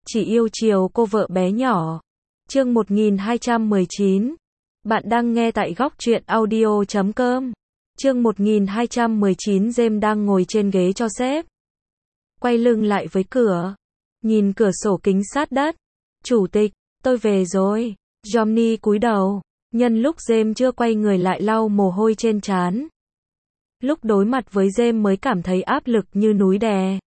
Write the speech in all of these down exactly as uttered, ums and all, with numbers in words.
chỉ yêu chiều cô vợ bé nhỏ. Chương một nghìn hai trăm mười chín. Bạn đang nghe tại góc truyện audio chấm com. Chương một nghìn hai trăm mười chín. James đang ngồi trên ghế cho sếp. Quay lưng lại với cửa. Nhìn cửa sổ kính sát đất. Chủ tịch, tôi về rồi. Johnny cúi đầu. Nhân lúc James chưa quay người lại lau mồ hôi trên trán. Lúc đối mặt với James mới cảm thấy áp lực như núi đè.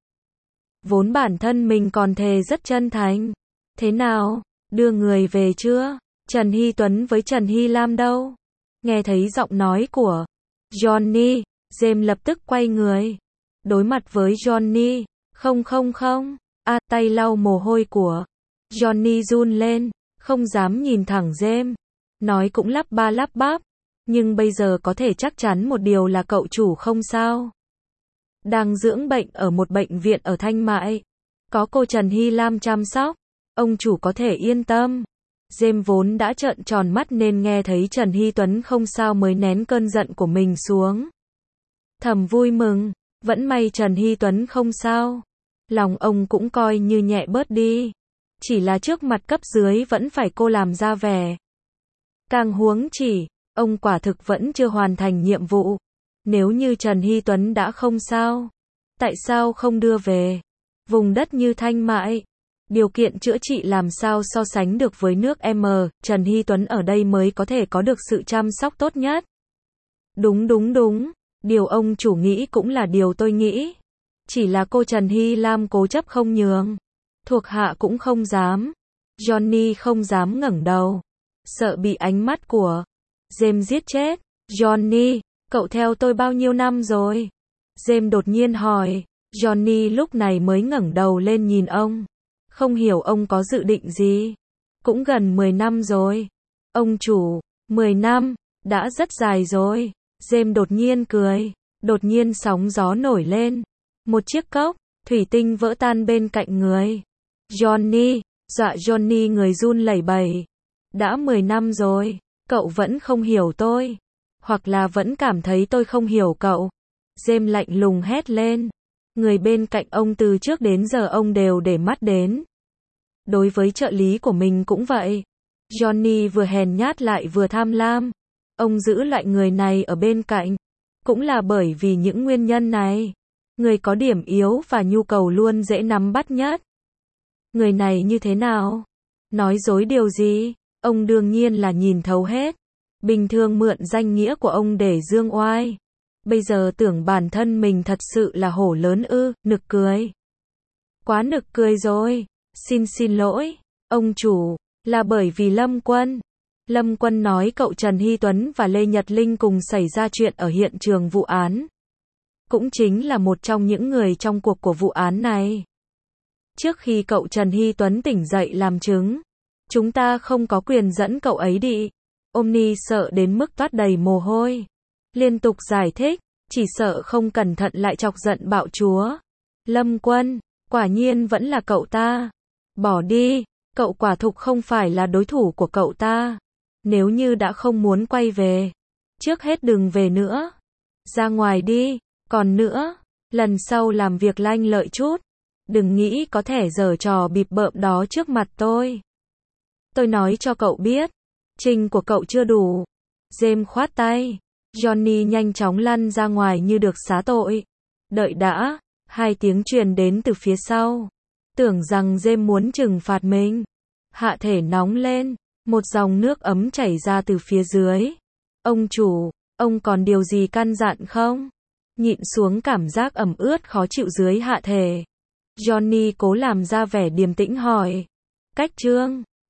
Vốn bản thân mình còn thề rất chân thành. Thế nào, đưa người về chưa? Trần Hy Tuấn với Trần Hy Lam đâu? Nghe thấy giọng nói của Johnny, James lập tức quay người. Đối mặt với Johnny, không không không, a à, tay lau mồ hôi của Johnny run lên, không dám nhìn thẳng James. Nói cũng lắp ba lắp bắp, nhưng bây giờ có thể chắc chắn một điều là cậu chủ không sao. Đang dưỡng bệnh ở một bệnh viện ở Thanh Mại. Có cô Trần Hy Lam chăm sóc, ông chủ có thể yên tâm. James vốn đã trợn tròn mắt nên nghe thấy Trần Hy Tuấn không sao mới nén cơn giận của mình xuống. Thầm vui mừng, vẫn may Trần Hy Tuấn không sao. Lòng ông cũng coi như nhẹ bớt đi. Chỉ là trước mặt cấp dưới vẫn phải cô làm ra vẻ. Càng huống chỉ, ông quả thực vẫn chưa hoàn thành nhiệm vụ. Nếu như Trần Hy Tuấn đã không sao, tại sao không đưa về? Vùng đất như Thanh Mại, điều kiện chữa trị làm sao so sánh được với nước M, Trần Hy Tuấn ở đây mới có thể có được sự chăm sóc tốt nhất. Đúng đúng đúng, điều ông chủ nghĩ cũng là điều tôi nghĩ. Chỉ là cô Trần Hy Lam cố chấp không nhường. Thuộc hạ cũng không dám. Johnny không dám ngẩng đầu. Sợ bị ánh mắt của James giết chết. Johnny, cậu theo tôi bao nhiêu năm rồi? James đột nhiên hỏi. Johnny lúc này mới ngẩng đầu lên nhìn ông. Không hiểu ông có dự định gì. Cũng gần mười năm rồi. Ông chủ, mười năm, đã rất dài rồi. James đột nhiên cười. Đột nhiên sóng gió nổi lên. Một chiếc cốc thủy tinh vỡ tan bên cạnh người Johnny, dọa Johnny người run lẩy bẩy. Đã mười năm rồi, cậu vẫn không hiểu tôi. Hoặc là vẫn cảm thấy tôi không hiểu cậu. James lạnh lùng hét lên. Người bên cạnh ông từ trước đến giờ ông đều để mắt đến. Đối với trợ lý của mình cũng vậy. Johnny vừa hèn nhát lại vừa tham lam. Ông giữ loại người này ở bên cạnh. Cũng là bởi vì những nguyên nhân này. Người có điểm yếu và nhu cầu luôn dễ nắm bắt nhất. Người này như thế nào? Nói dối điều gì? Ông đương nhiên là nhìn thấu hết. Bình thường mượn danh nghĩa của ông để dương oai. Bây giờ tưởng bản thân mình thật sự là hổ lớn ư, nực cười. Quá nực cười rồi. Xin xin lỗi, ông chủ, là bởi vì Lâm Quân. Lâm Quân nói cậu Trần Hy Tuấn và Lê Nhật Linh cùng xảy ra chuyện ở hiện trường vụ án. Cũng chính là một trong những người trong cuộc của vụ án này. Trước khi cậu Trần Hy Tuấn tỉnh dậy làm chứng, chúng ta không có quyền dẫn cậu ấy đi. Omni sợ đến mức toát đầy mồ hôi. Liên tục giải thích, chỉ sợ không cẩn thận lại chọc giận bạo chúa. Lâm Quân, quả nhiên vẫn là cậu ta. Bỏ đi, cậu quả thực không phải là đối thủ của cậu ta. Nếu như đã không muốn quay về, trước hết đừng về nữa. Ra ngoài đi. Còn nữa, lần sau làm việc lanh lợi chút. Đừng nghĩ có thể giở trò bịp bợm đó trước mặt tôi. Tôi nói cho cậu biết, trình của cậu chưa đủ. James khoát tay. Johnny nhanh chóng lăn ra ngoài như được xá tội. Đợi đã, hai tiếng truyền đến từ phía sau. Tưởng rằng James muốn trừng phạt mình. Hạ thể nóng lên, một dòng nước ấm chảy ra từ phía dưới. Ông chủ, ông còn điều gì căn dặn không? Nhịn xuống cảm giác ẩm ướt khó chịu dưới hạ thể. Johnny cố làm ra vẻ điềm tĩnh hỏi. Cách trương,